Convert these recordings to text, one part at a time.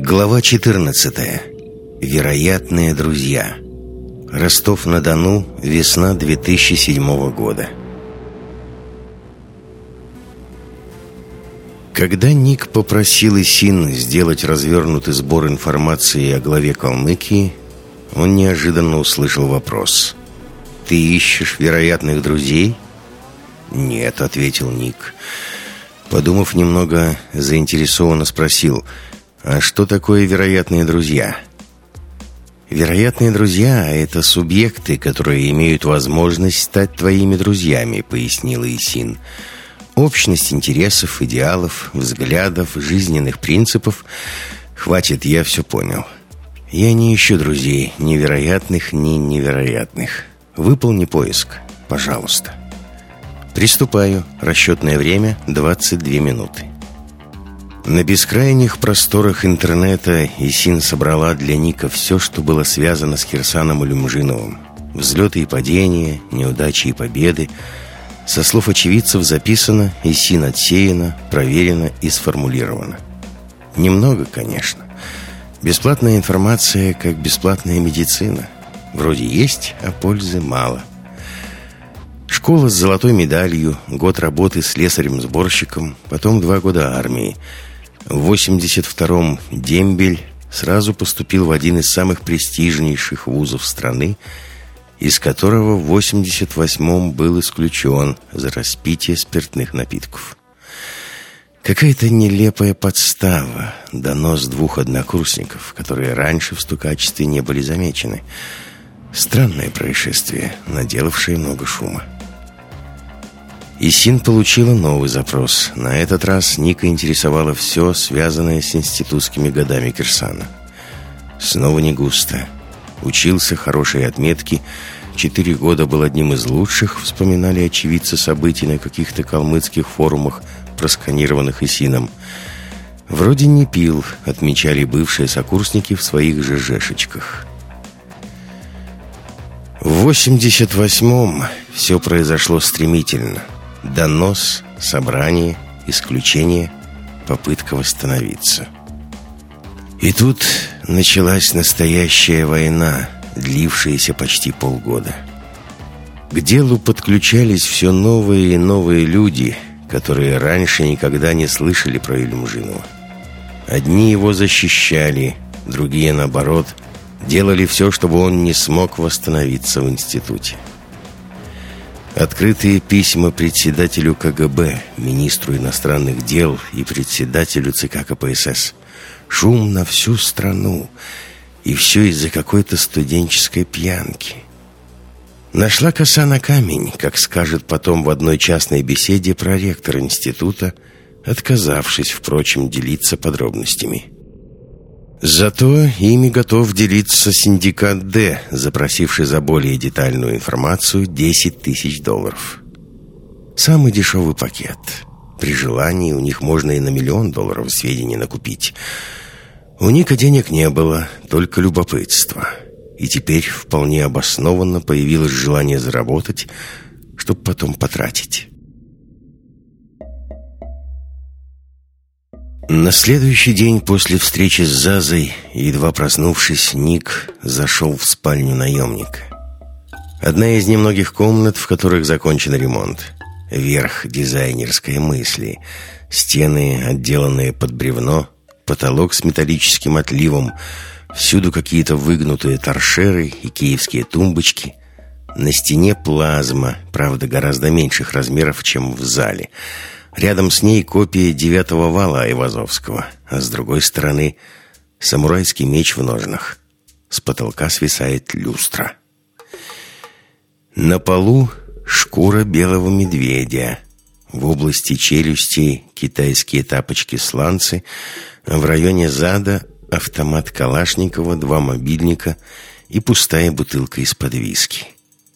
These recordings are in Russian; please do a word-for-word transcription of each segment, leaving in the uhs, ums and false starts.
Глава четырнадцатая. Вероятные друзья. Ростов-на-Дону. Весна две тысячи седьмого года. Когда Ник попросил Исин сделать развернутый сбор информации о главе Калмыкии, он неожиданно услышал вопрос. «Ты ищешь вероятных друзей?» «Нет», — ответил Ник. Подумав немного, заинтересованно спросил: «А что такое вероятные друзья?» «Вероятные друзья — это субъекты, которые имеют возможность стать твоими друзьями», — пояснила Исин. «Общность интересов, идеалов, взглядов, жизненных принципов. Хватит, я все понял. Я не ищу друзей, ни вероятных, ни невероятных. Выполни поиск, пожалуйста». «Приступаю. Расчетное время — двадцать две минуты». На бескрайних просторах интернета Исин собрала для Ника все, что было связано с Кирсаном Улюмжиновым. Взлеты и падения, неудачи и победы. Со слов очевидцев записано, Исин отсеяно, проверено и сформулировано. Немного, конечно. Бесплатная информация, как бесплатная медицина. Вроде есть, а пользы мало. Школа с золотой медалью, год работы слесарем-сборщиком, потом два года армии. В восемьдесят втором дембель сразу поступил в один из самых престижнейших вузов страны, из которого в восемьдесят восьмом был исключен за распитие спиртных напитков. Какая-то нелепая подстава, донос двух однокурсников, которые раньше в стукачестве не были замечены. Странное происшествие, наделавшее много шума. Исин получила новый запрос. На этот раз Ника интересовало все, связанное с институтскими годами Кирсана. Снова не густо. Учился, хорошие отметки. Четыре года был одним из лучших, вспоминали очевидцы событий на каких-то калмыцких форумах, просканированных Исином. Вроде не пил, отмечали бывшие сокурсники в своих ЖЖшечках. В восемьдесят восьмом все произошло стремительно. Донос, собрание, исключение, попытка восстановиться. И тут началась настоящая война, длившаяся почти полгода. К делу подключались все новые и новые люди, которые раньше никогда не слышали про Улюмжинова. Одни его защищали, другие, наоборот, делали все, чтобы он не смог восстановиться в институте. Открытые письма председателю КГБ, министру иностранных дел и председателю ЦК КПСС. Шум на всю страну. И все из-за какой-то студенческой пьянки. Нашла коса на камень, как скажет потом в одной частной беседе проректор института, отказавшись, впрочем, делиться подробностями. Зато ими готов делиться синдикат «Д», запросивший за более детальную информацию десять тысяч долларов. Самый дешевый пакет. При желании у них можно и на миллион долларов сведений накупить. У Ника денег не было, только любопытство. И теперь вполне обоснованно появилось желание заработать, чтобы потом потратить. На следующий день после встречи с Зазой, едва проснувшись, Ник зашел в спальню наемника. Одна из немногих комнат, в которых закончен ремонт. Верх дизайнерской мысли. Стены, отделанные под бревно, потолок с металлическим отливом, всюду какие-то выгнутые торшеры и киевские тумбочки. На стене плазма, правда, гораздо меньших размеров, чем в зале. Рядом с ней копия девятого вала Айвазовского, а с другой стороны самурайский меч в ножнах. С потолка свисает люстра. На полу шкура белого медведя. В области челюстей китайские тапочки-сланцы, а в районе зада автомат Калашникова, два мобильника и пустая бутылка из-под виски.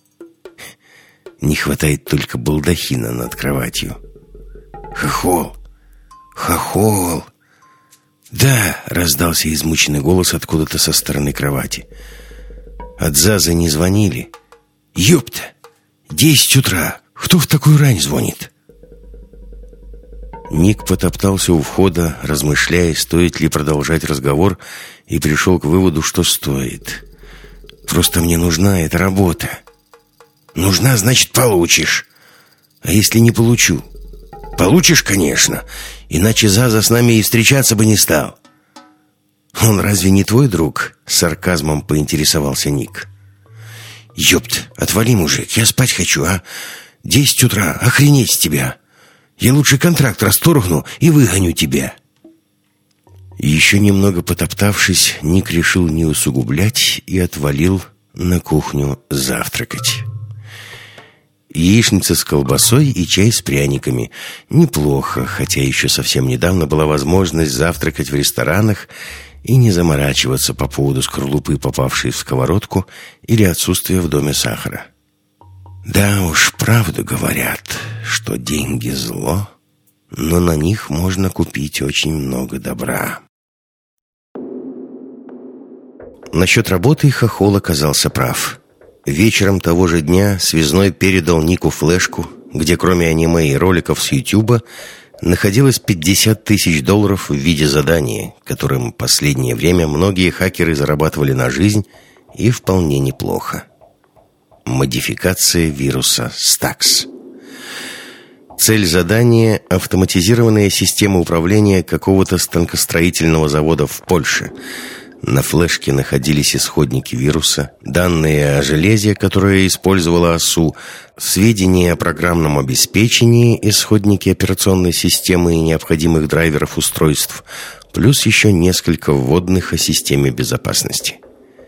Не хватает только балдахина над кроватью. «Хохол! Хохол!» «Да!» — раздался измученный голос откуда-то со стороны кровати. От Зазы не звонили. «Ёпта! Десять утра! Кто в такую рань звонит?» Ник потоптался у входа, размышляя, стоит ли продолжать разговор, и пришел к выводу, что стоит. «Просто мне нужна эта работа». «Нужна, значит, получишь. А если не получу?» «Получишь, конечно. Иначе Заза с нами и встречаться бы не стал». «Он разве не твой друг?» — с сарказмом поинтересовался Ник. «Ёпт, отвали, мужик, я спать хочу, а? Десять утра, охренеть с тебя. Я лучше контракт расторгну и выгоню тебя». Еще немного потоптавшись, Ник решил не усугублять и отвалил на кухню завтракать. Яичница с колбасой и чай с пряниками. Неплохо, хотя еще совсем недавно была возможность завтракать в ресторанах и не заморачиваться по поводу скорлупы, попавшей в сковородку, или отсутствия в доме сахара. Да уж, правду говорят, что деньги зло, но на них можно купить очень много добра. Насчет работы Хохол оказался прав. Вечером того же дня связной передал Нику флешку, где кроме аниме и роликов с Ютуба находилось пятьдесят тысяч долларов в виде задания, которым в последнее время многие хакеры зарабатывали на жизнь, и вполне неплохо. Модификация вируса Стакс. Цель задания – автоматизированная система управления какого-то станкостроительного завода в Польше. На флешке находились исходники вируса, данные о железе, которое использовала ОСУ, сведения о программном обеспечении, исходники операционной системы и необходимых драйверов устройств, плюс еще несколько вводных о системе безопасности.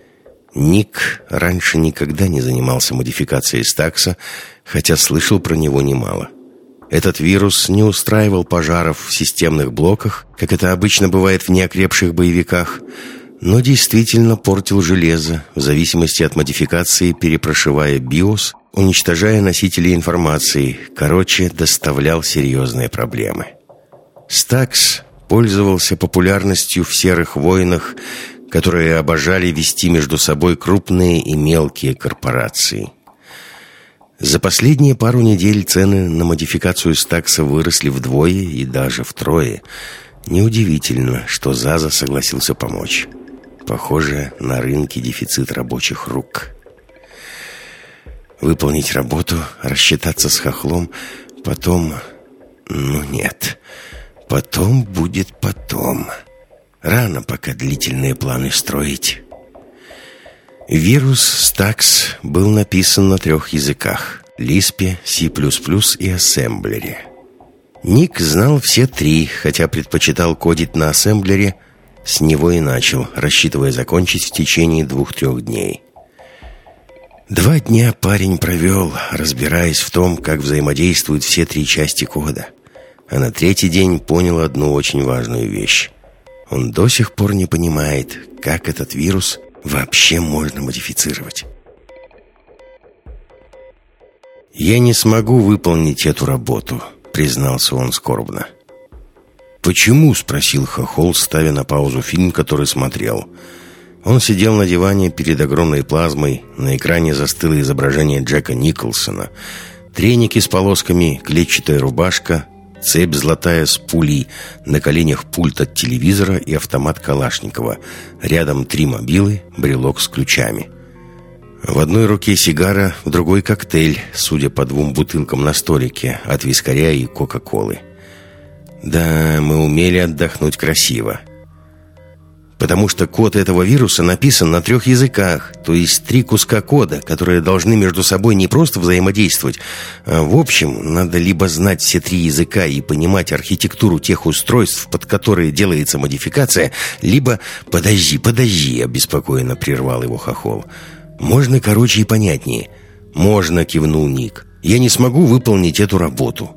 Ник раньше никогда не занимался модификацией Стакса, хотя слышал про него немало. Этот вирус не устраивал пожаров в системных блоках, как это обычно бывает в неокрепших боевиках, но действительно портил железо, в зависимости от модификации, перепрошивая биос, уничтожая носители информации, короче, доставлял серьезные проблемы. Стакс пользовался популярностью в серых войнах, которые обожали вести между собой крупные и мелкие корпорации. За последние пару недель цены на модификацию Стакса выросли вдвое и даже втрое. Неудивительно, что Заза согласился помочь. Похоже, на рынке дефицит рабочих рук. Выполнить работу, рассчитаться с хохлом, потом... Ну нет, потом будет потом. Рано пока длительные планы строить. Вирус Стакс был написан на трех языках: Лиспе, Си плюс плюс и ассемблере. Ник знал все три, хотя предпочитал кодить на ассемблере. С него и начал, рассчитывая закончить в течение двух-трех дней. Два дня парень провел, разбираясь в том, как взаимодействуют все три части кода. А на третий день понял одну очень важную вещь. Он до сих пор не понимает, как этот вирус вообще можно модифицировать. «Я не смогу выполнить эту работу», — признался он скорбно. «Почему?» — спросил Хохол, ставя на паузу фильм, который смотрел. Он сидел на диване перед огромной плазмой. На экране застыло изображение Джека Николсона. Треники с полосками, клетчатая рубашка, цепь золотая с пулей, на коленях пульт от телевизора и автомат Калашникова. Рядом три мобилы, брелок с ключами. В одной руке сигара, в другой коктейль, судя по двум бутылкам на столике, от вискаря и кока-колы. Да, мы умели отдохнуть красиво. Потому что код этого вируса написан на трех языках, то есть три куска кода, которые должны между собой не просто взаимодействовать, а в общем, надо либо знать все три языка и понимать архитектуру тех устройств, под которые делается модификация, либо... «Подожди, подожди», — обеспокоенно прервал его Хохол. «Можно короче и понятнее». «Можно», — кивнул Ник. «Я не смогу выполнить эту работу».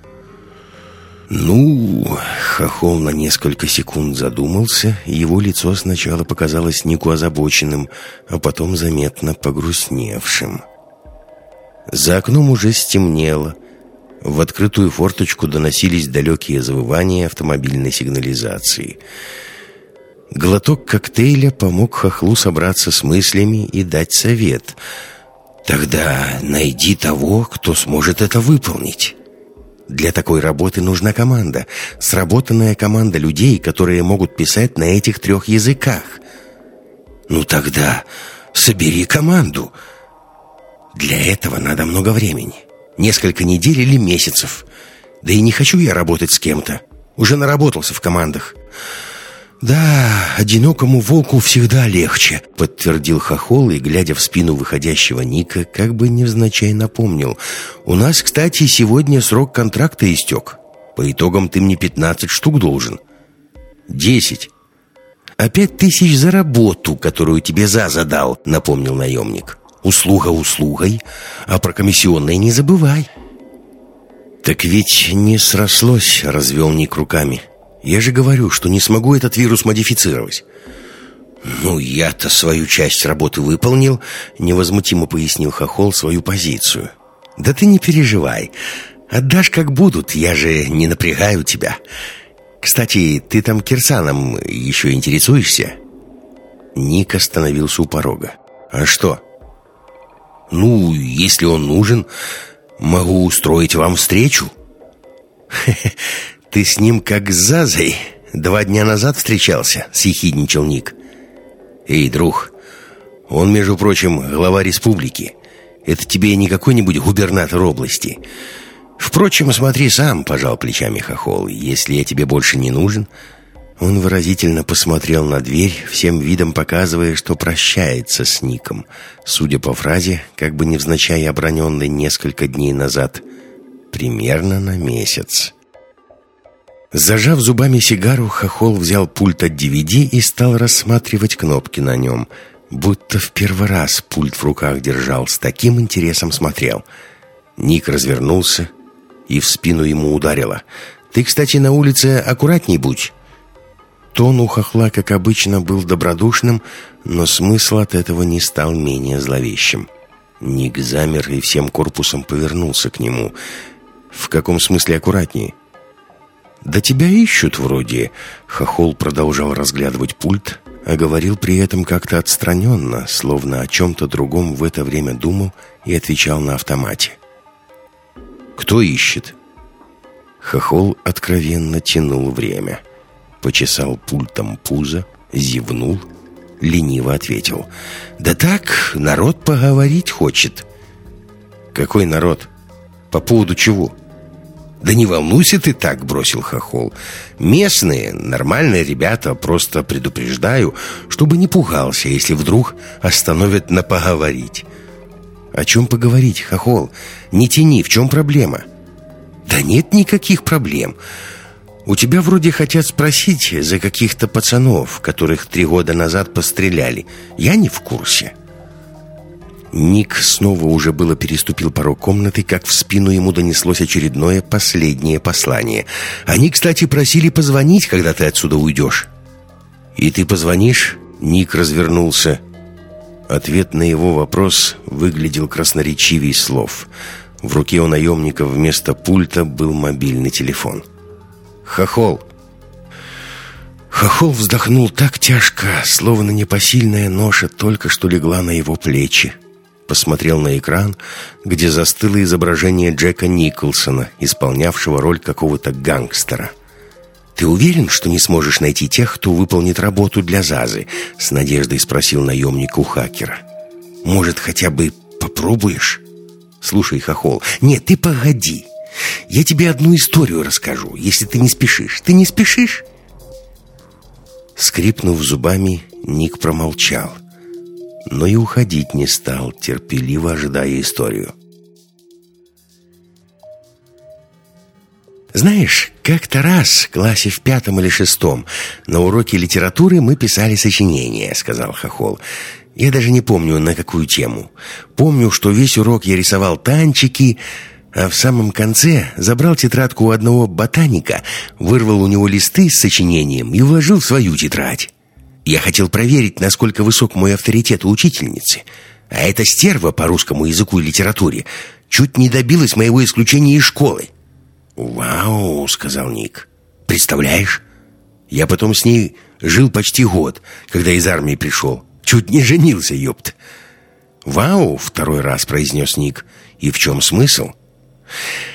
«Ну...» — Хохол на несколько секунд задумался, и его лицо сначала показалось Нику озабоченным, а потом заметно погрустневшим. За окном уже стемнело. В открытую форточку доносились далекие завывания автомобильной сигнализации. Глоток коктейля помог Хохлу собраться с мыслями и дать совет. «Тогда найди того, кто сможет это выполнить». Для такой работы нужна команда. Сработанная команда людей, которые могут писать на этих трех языках. Ну тогда собери команду. Для этого надо много времени. Несколько недель или месяцев. Да и не хочу я работать с кем-то. Уже наработался в командах. «Да, одинокому волку всегда легче», — подтвердил Хохол и, глядя в спину выходящего Ника, как бы невзначай напомнил. «У нас, кстати, сегодня срок контракта истек. По итогам ты мне пятнадцать штук должен». «Десять». «А пять тысяч за работу, которую тебе за задал», — напомнил наемник. «Услуга услугой, а про комиссионные не забывай». «Так ведь не срослось», — развел Ник руками. «Я же говорю, что не смогу этот вирус модифицировать». «Ну, я-то свою часть работы выполнил», — невозмутимо пояснил Хохол свою позицию. «Да ты не переживай. Отдашь как будут, я же не напрягаю тебя. Кстати, ты там Кирсаном еще интересуешься?» Ник остановился у порога. «А что?» «Ну, если он нужен, могу устроить вам встречу». «Хе-хе. Ты с ним как с Зазой два дня назад встречался», — съехидничал Ник. «Эй, друг, он, между прочим, глава республики. Это тебе не какой-нибудь губернатор области. Впрочем, смотри сам», — пожал плечами Хохол. «Если я тебе больше не нужен». Он выразительно посмотрел на дверь, всем видом показывая, что прощается с Ником. Судя по фразе, как бы невзначай оброненной несколько дней назад, примерно на месяц. Зажав зубами сигару, Хохол взял пульт от ди ви ди и стал рассматривать кнопки на нем. Будто в первый раз пульт в руках держал, с таким интересом смотрел. Ник развернулся и в спину ему ударило. «Ты, кстати, на улице аккуратней будь». Тон у Хохла, как обычно, был добродушным, но смысл от этого не стал менее зловещим. Ник замер и всем корпусом повернулся к нему. «В каком смысле аккуратнее?» «Да тебя ищут вроде». Хохол продолжал разглядывать пульт, а говорил при этом как-то отстраненно, словно о чем-то другом в это время думал и отвечал на автомате. «Кто ищет?» Хохол откровенно тянул время. Почесал пультом пузо, зевнул, лениво ответил: «Да так, народ поговорить хочет». «Какой народ? По поводу чего?» «Да не волнуйся ты так», — бросил Хохол. «Местные, нормальные ребята, просто предупреждаю, чтобы не пугался, если вдруг остановят на поговорить». «О чем поговорить, Хохол? Не тяни, в чем проблема?» «Да нет никаких проблем. У тебя вроде хотят спросить за каких-то пацанов, которых три года назад постреляли. Я не в курсе». Ник снова уже было переступил порог комнаты, как в спину ему донеслось очередное последнее послание. «Они, кстати, просили позвонить, когда ты отсюда уйдешь». «И ты позвонишь?» Ник развернулся. Ответ на его вопрос выглядел красноречивее слов. В руке у наемника вместо пульта был мобильный телефон. «Хохол!» Хохол вздохнул так тяжко, словно непосильная ноша только что легла на его плечи. Посмотрел на экран, где застыло изображение Джека Николсона, исполнявшего роль какого-то гангстера. «Ты уверен, что не сможешь найти тех, кто выполнит работу для Зазы?» — с надеждой спросил наемник у хакера. «Может, хотя бы попробуешь?» «Слушай, Хохол, нет, ты погоди. Я тебе одну историю расскажу, если ты не спешишь. Ты не спешишь?» Скрипнув зубами, Ник промолчал, но и уходить не стал, терпеливо ожидая историю. «Знаешь, как-то раз, в классе в пятом или шестом, на уроке литературы мы писали сочинение», — сказал Хохол. «Я даже не помню, на какую тему. Помню, что весь урок я рисовал танчики, а в самом конце забрал тетрадку у одного ботаника, вырвал у него листы с сочинением и вложил в свою тетрадь. Я хотел проверить, насколько высок мой авторитет у учительницы. А эта стерва по русскому языку и литературе чуть не добилась моего исключения из школы». «Вау», — сказал Ник. «Представляешь? Я потом с ней жил почти год, когда из армии пришел. Чуть не женился, ёпт». «Вау», — второй раз произнес Ник. «И в чем смысл?»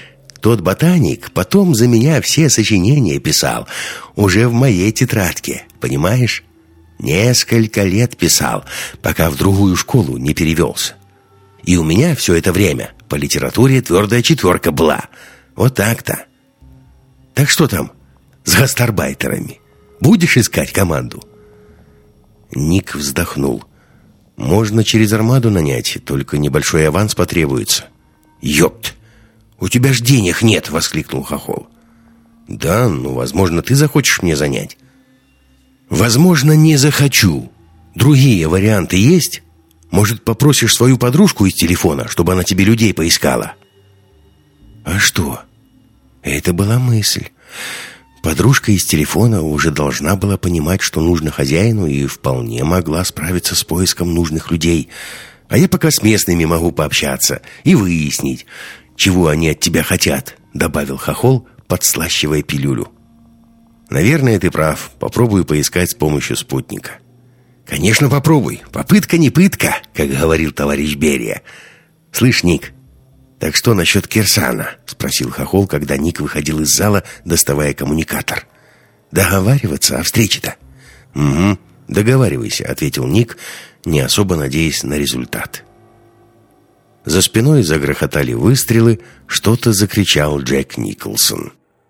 Тот ботаник потом за меня все сочинения писал. Уже в моей тетрадке, понимаешь? Несколько лет писал, пока в другую школу не перевелся. И у меня все это время по литературе твердая четверка была. Вот так-то. Так что там с гастарбайтерами? Будешь искать команду?» Ник вздохнул. «Можно через армаду нанять, только небольшой аванс потребуется». «Ёпт! У тебя ж денег нет!» — воскликнул Хохол. «Да, ну, возможно, ты захочешь мне занять». «Возможно, не захочу. Другие варианты есть? Может, попросишь свою подружку из телефона, чтобы она тебе людей поискала?» «А что?» Это была мысль. Подружка из телефона уже должна была понимать, что нужно хозяину, и вполне могла справиться с поиском нужных людей. А я пока с местными могу пообщаться и выяснить, чего они от тебя хотят», — добавил Хохол, подслащивая пилюлю. «Наверное, ты прав. Попробую поискать с помощью спутника». «Конечно, попробуй. Попытка не пытка», как говорил товарищ Берия. «Слышь, Ник, так что насчет Кирсана?» — спросил Хохол, когда Ник выходил из зала, доставая коммуникатор. «Договариваться о встрече-то?» «Угу, договаривайся», — ответил Ник, не особо надеясь на результат. За спиной загрохотали выстрелы, что-то закричал Джек Николсон.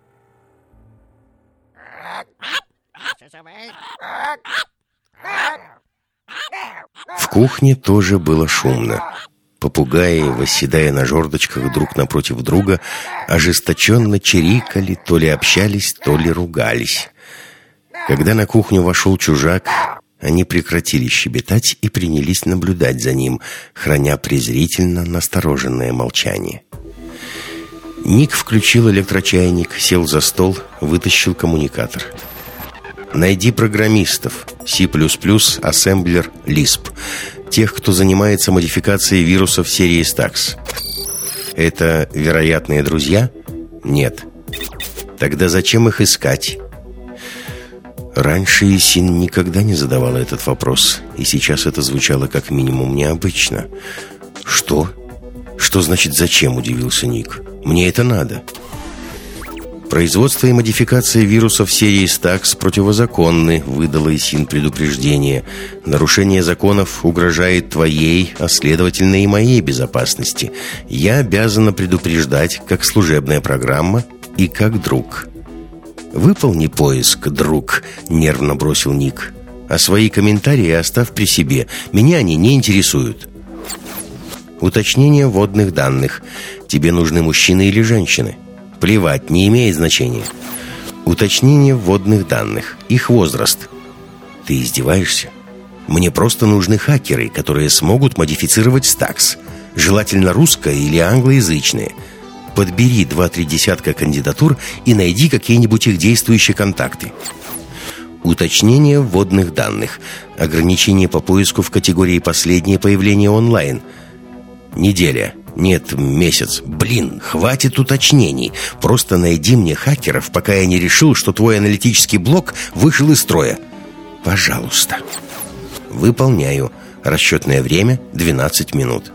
В кухне тоже было шумно. Попугаи, восседая на жердочках друг напротив друга, ожесточенно чирикали, то ли общались, то ли ругались. Когда на кухню вошел чужак, они прекратили щебетать и принялись наблюдать за ним, храня презрительно настороженное молчание. Ник включил электрочайник, сел за стол, вытащил коммуникатор. «Найди программистов, C++, ассемблер, лисп, тех, кто занимается модификацией вирусов серии Stax. Это вероятные друзья? Нет. Тогда зачем их искать?» Раньше Исин никогда не задавала этот вопрос, и сейчас это звучало как минимум необычно. «Что? Что значит «зачем»?» — удивился Ник. «Мне это надо». «Производство и модификация вирусов серии Stax противозаконны», — выдала Исин предупреждение. «Нарушение законов угрожает твоей, а следовательно и моей безопасности. Я обязана предупреждать, как служебная программа и как друг». «Выполни поиск, друг», — нервно бросил Ник. «А свои комментарии оставь при себе. Меня они не интересуют». «Уточнение вводных данных. Тебе нужны мужчины или женщины?» «Плевать, не имеет значения». «Уточнение вводных данных. Их возраст». «Ты издеваешься? Мне просто нужны хакеры, которые смогут модифицировать Stax. Желательно русско- или англоязычные. Подбери два-три десятка кандидатур и найди какие-нибудь их действующие контакты». «Уточнение вводных данных. Ограничение по поиску в категории «Последнее появление онлайн». Неделя. Нет, месяц. Блин, хватит уточнений. Просто найди мне хакеров, пока я не решил, что твой аналитический блок вышел из строя. Пожалуйста». «Выполняю. Расчетное время двенадцать минут».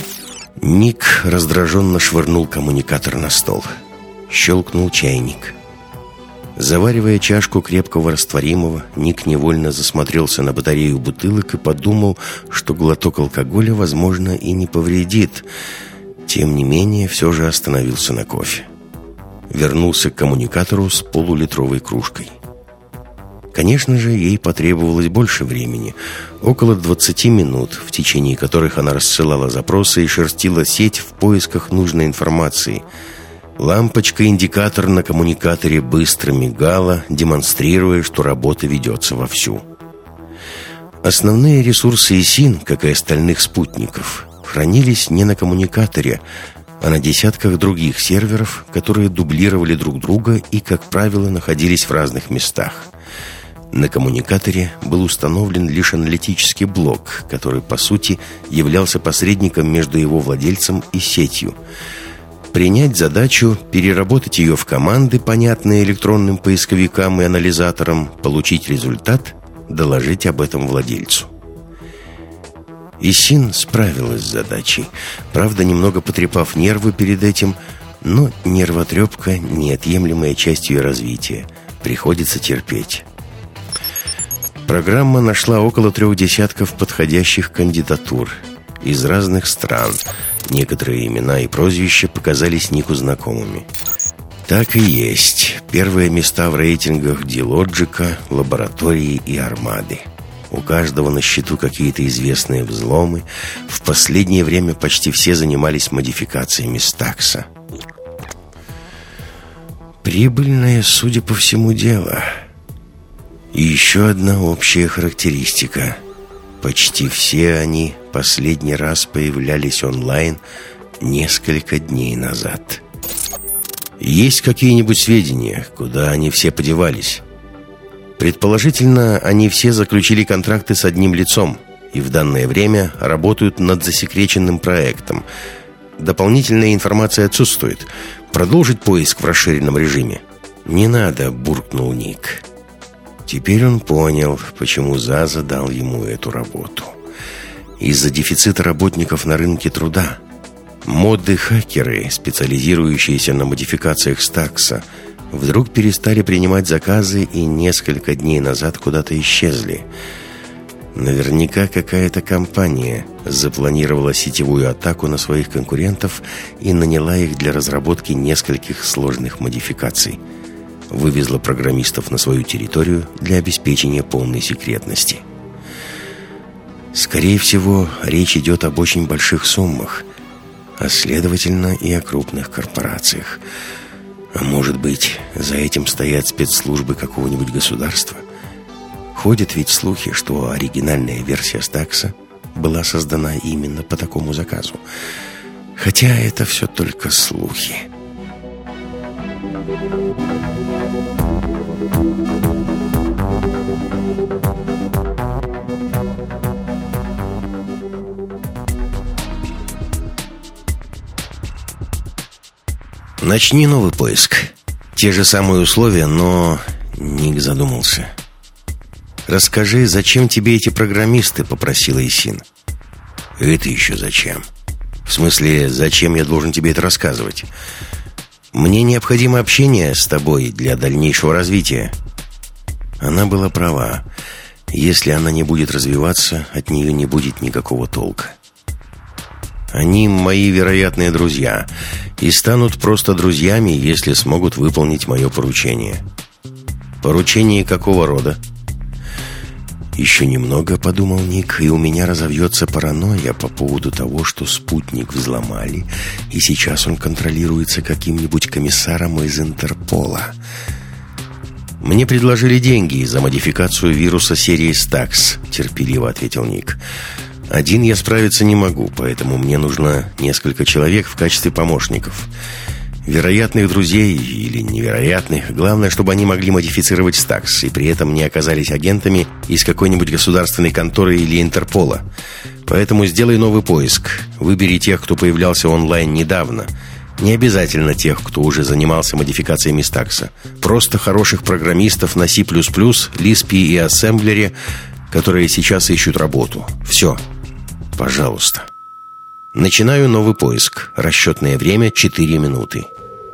Ник раздраженно швырнул коммуникатор на стол. Щелкнул чайник. Заваривая чашку крепкого растворимого, Ник невольно засмотрелся на батарею бутылок и подумал, что глоток алкоголя, возможно, и не повредит. Тем не менее, все же остановился на кофе. Вернулся к коммуникатору с полулитровой кружкой. Конечно же, ей потребовалось больше времени. Около двадцати минут, в течение которых она рассылала запросы и шерстила сеть в поисках нужной информации. Лампочка-индикатор на коммуникаторе быстро мигала, демонстрируя, что работа ведется вовсю. Основные ресурсы Исин, как и остальных спутников, хранились не на коммуникаторе, а на десятках других серверов, которые дублировали друг друга и, как правило, находились в разных местах. На коммуникаторе был установлен лишь аналитический блок, который, по сути, являлся посредником между его владельцем и сетью. Принять задачу, переработать ее в команды, понятные электронным поисковикам и анализаторам, получить результат, доложить об этом владельцу. Исин справилась с задачей, правда, немного потрепав нервы перед этим, Но нервотрепка — неотъемлемая часть ее развития. Приходится терпеть. Программа нашла около трех десятков подходящих кандидатур из разных стран. Некоторые имена и прозвища показались Нику знакомыми. Так и есть. Первые места в рейтингах Дилоджика, Лаборатории и Армады. У каждого на счету какие-то известные взломы. В последнее время почти все занимались модификациями Стакса. Прибыльное, судя по всему, дело. И еще одна общая характеристика. Почти все они последний раз появлялись онлайн несколько дней назад. Есть какие-нибудь сведения, куда они все подевались? Предположительно, они все заключили контракты с одним лицом и в данное время работают над засекреченным проектом. Дополнительная информация отсутствует. Продолжить поиск в расширенном режиме? «Не надо», — буркнул Ник. Теперь он понял, почему Заза дал ему эту работу. Из-за дефицита работников на рынке труда. Моды-хакеры, специализирующиеся на модификациях Стакса, вдруг перестали принимать заказы и несколько дней назад куда-то исчезли. Наверняка какая-то компания запланировала сетевую атаку на своих конкурентов и наняла их для разработки нескольких сложных модификаций. Вывезла программистов на свою территорию для обеспечения полной секретности. Скорее всего, речь идет об очень больших суммах, а следовательно и о крупных корпорациях. А может быть, за этим стоят спецслужбы какого-нибудь государства? Ходят ведь слухи, что оригинальная версия Стакса была создана именно по такому заказу. Хотя это все только слухи. Начни новый поиск. Те же самые условия, но... Ник задумался. «Расскажи, зачем тебе эти программисты?» — попросила Исин. «Это еще зачем?» «В смысле, зачем я должен тебе это рассказывать?» «Мне необходимо общение с тобой для дальнейшего развития». Она была права. Если она не будет развиваться, от нее не будет никакого толка. Они мои вероятные друзья и станут просто друзьями, если смогут выполнить мое поручение. Поручение какого рода? Еще немного, подумал Ник, и у меня разовьется паранойя по поводу того, что спутник взломали, и сейчас он контролируется каким-нибудь комиссаром из Интерпола. «Мне предложили деньги за модификацию вируса серии Стакс», — терпеливо ответил Ник. «Один я справиться не могу, поэтому мне нужно несколько человек в качестве помощников. Вероятных друзей или невероятных. Главное, чтобы они могли модифицировать Стакс и при этом не оказались агентами из какой-нибудь государственной конторы или Интерпола. Поэтому сделай новый поиск. Выбери тех, кто появлялся онлайн недавно. Не обязательно тех, кто уже занимался модификациями Стакса. Просто хороших программистов на си плюс плюс, Лиспе и ассемблере, которые сейчас ищут работу. Все. Пожалуйста. Начинаю новый поиск. Расчетное время четыре минуты.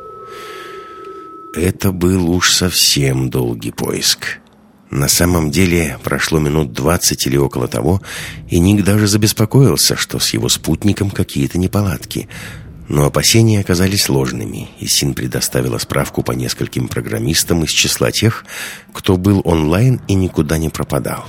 Это был уж совсем долгий поиск. На самом деле прошло минут двадцать или около того, и Ник даже забеспокоился, что с его спутником какие-то неполадки. Но опасения оказались ложными, и Син предоставила справку по нескольким программистам из числа тех, кто был онлайн и никуда не пропадал.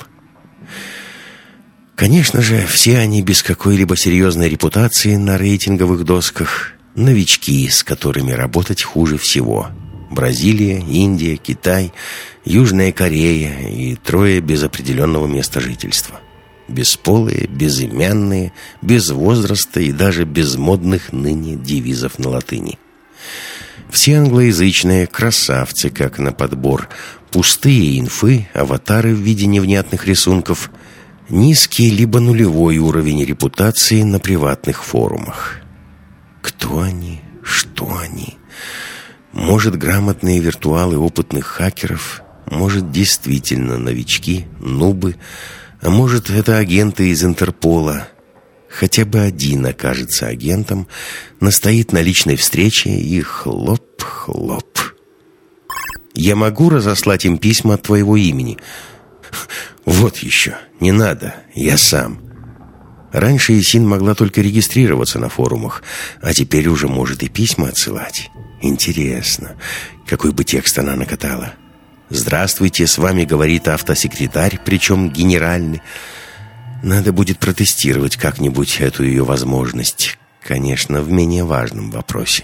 Конечно же, все они без какой-либо серьезной репутации на рейтинговых досках, новички, с которыми работать хуже всего. Бразилия, Индия, Китай, Южная Корея и трое без определенного места жительства. Бесполые, безымянные, без возраста и даже без модных ныне девизов на латыни. Все англоязычные, красавцы, как на подбор, пустые инфы, аватары в виде невнятных рисунков, низкий либо нулевой уровень репутации на приватных форумах. Кто они? Что они? Может, грамотные виртуалы опытных хакеров? Может, действительно новички, нубы? А может, это агенты из Интерпола? Хотя бы один окажется агентом, настоит на личной встрече и хлоп-хлоп. Я могу разослать им письма от твоего имени? Вот еще, не надо, я сам. Раньше Исин могла только регистрироваться на форумах, а теперь уже может и письма отсылать. Интересно, какой бы текст она накатала. «Здравствуйте, с вами говорит автосекретарь, причем генеральный». Надо будет протестировать как-нибудь эту ее возможность. Конечно, в менее важном вопросе.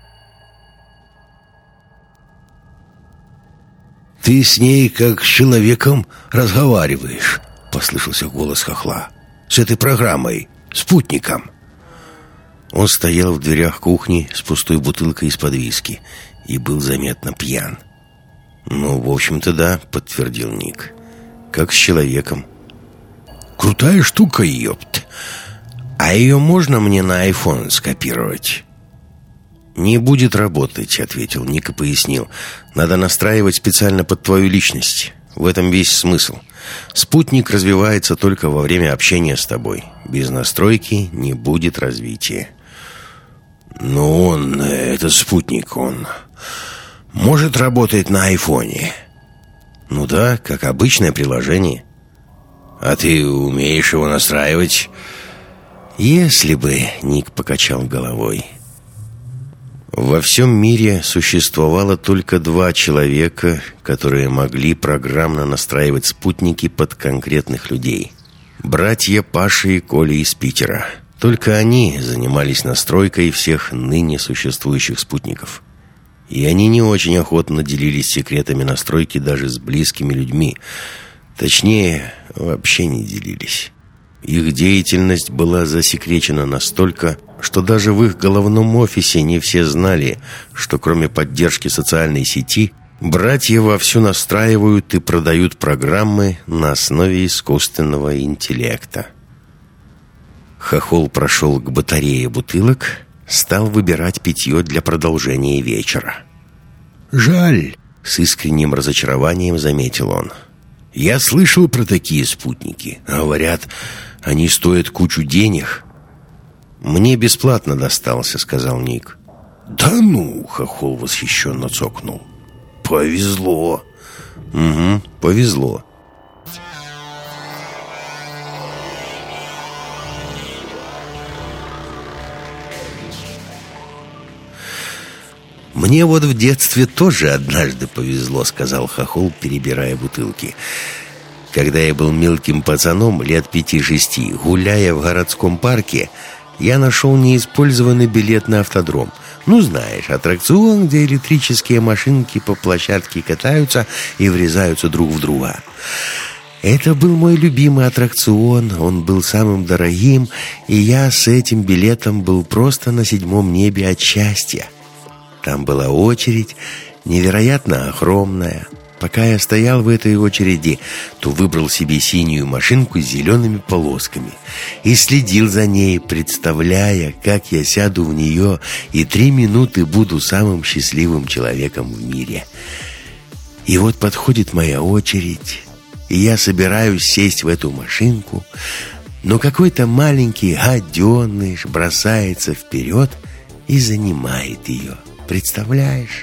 «Ты с ней как с человеком разговариваешь», — послышался голос хохла. «С этой программой, спутником». Он стоял в дверях кухни с пустой бутылкой из-под виски и был заметно пьян. «Ну, в общем-то, да», — подтвердил Ник. «Как с человеком». «Крутая штука, ёпт. А ее можно мне на айфон скопировать?» «Не будет работать», — ответил Ник и пояснил. «Надо настраивать специально под твою личность. В этом весь смысл. Спутник развивается только во время общения с тобой. Без настройки не будет развития». «Но он, этот спутник, он может работать на айфоне?» «Ну да, как обычное приложение». «А ты умеешь его настраивать?» «Если бы», — Ник покачал головой. Во всем мире существовало только два человека, которые могли программно настраивать спутники под конкретных людей. Братья Паша и Коля из Питера. Только они занимались настройкой всех ныне существующих спутников. И они не очень охотно делились секретами настройки даже с близкими людьми. Точнее, вообще не делились. Их деятельность была засекречена настолько, что даже в их головном офисе не все знали, что кроме поддержки социальной сети, братья вовсю настраивают и продают программы на основе искусственного интеллекта. Хохол прошел к батарее бутылок, стал выбирать питье для продолжения вечера. «Жаль», — с искренним разочарованием заметил он. «Я слышал про такие спутники. Говорят, они стоят кучу денег». «Мне бесплатно достался», — сказал Ник. «Да ну!» — хохол восхищенно цокнул. «Повезло». «Угу, повезло». «Мне вот в детстве тоже однажды повезло», — сказал хохол, перебирая бутылки. «Когда я был мелким пацаном, лет пяти-шести, гуляя в городском парке, я нашел неиспользованный билет на автодром. Ну, знаешь, аттракцион, где электрические машинки по площадке катаются и врезаются друг в друга. Это был мой любимый аттракцион, он был самым дорогим, и я с этим билетом был просто на седьмом небе от счастья. Там была очередь, невероятно огромная. Пока я стоял в этой очереди, то выбрал себе синюю машинку с зелеными полосками и следил за ней, представляя, как я сяду в нее и три минуты буду самым счастливым человеком в мире. И вот подходит моя очередь, и я собираюсь сесть в эту машинку, но какой-то маленький гаденыш бросается вперед и занимает ее. Представляешь?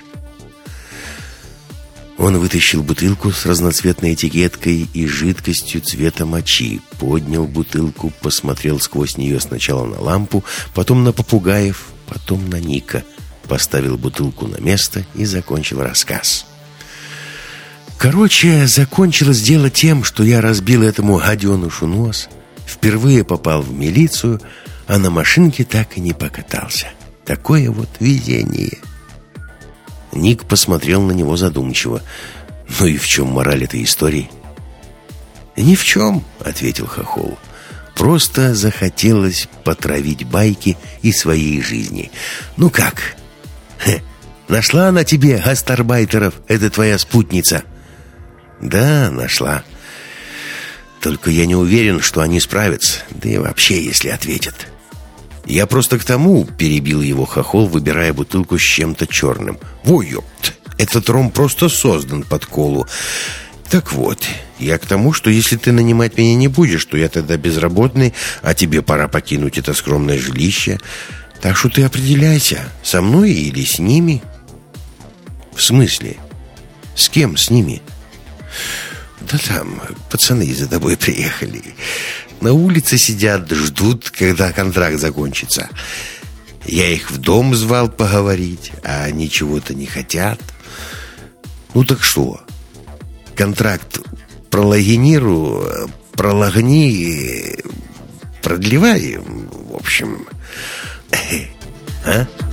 Он вытащил бутылку с разноцветной этикеткой и жидкостью цвета мочи, поднял бутылку, посмотрел сквозь нее сначала на лампу, потом на попугаев, потом на Ника, поставил бутылку на место и закончил рассказ. Короче, закончилось дело тем, что я разбил этому гаденушу нос, впервые попал в милицию, а на машинке так и не покатался. Такое вот везение. Ник посмотрел на него задумчиво. «Ну и в чем мораль этой истории?» «Ни в чем», — ответил хохол. «Просто захотелось потравить байки из своей жизни. Ну как? Хе, нашла она тебе гастарбайтеров, это твоя спутница?» «Да, нашла. Только я не уверен, что они справятся. Да и вообще, если ответят». «Я просто к тому», — перебил его хохол, выбирая бутылку с чем-то черным. «Во, ёпт, этот ром просто создан под колу. Так вот, я к тому, что если ты нанимать меня не будешь, то я тогда безработный, а тебе пора покинуть это скромное жилище. Так что ты определяйся, со мной или с ними. В смысле? С кем с ними? Да там пацаны за тобой приехали. На улице сидят, ждут, когда контракт закончится. Я их в дом звал поговорить, а они чего-то не хотят. Ну так что? Контракт прологиниру, прологни, продлевай, в общем. А?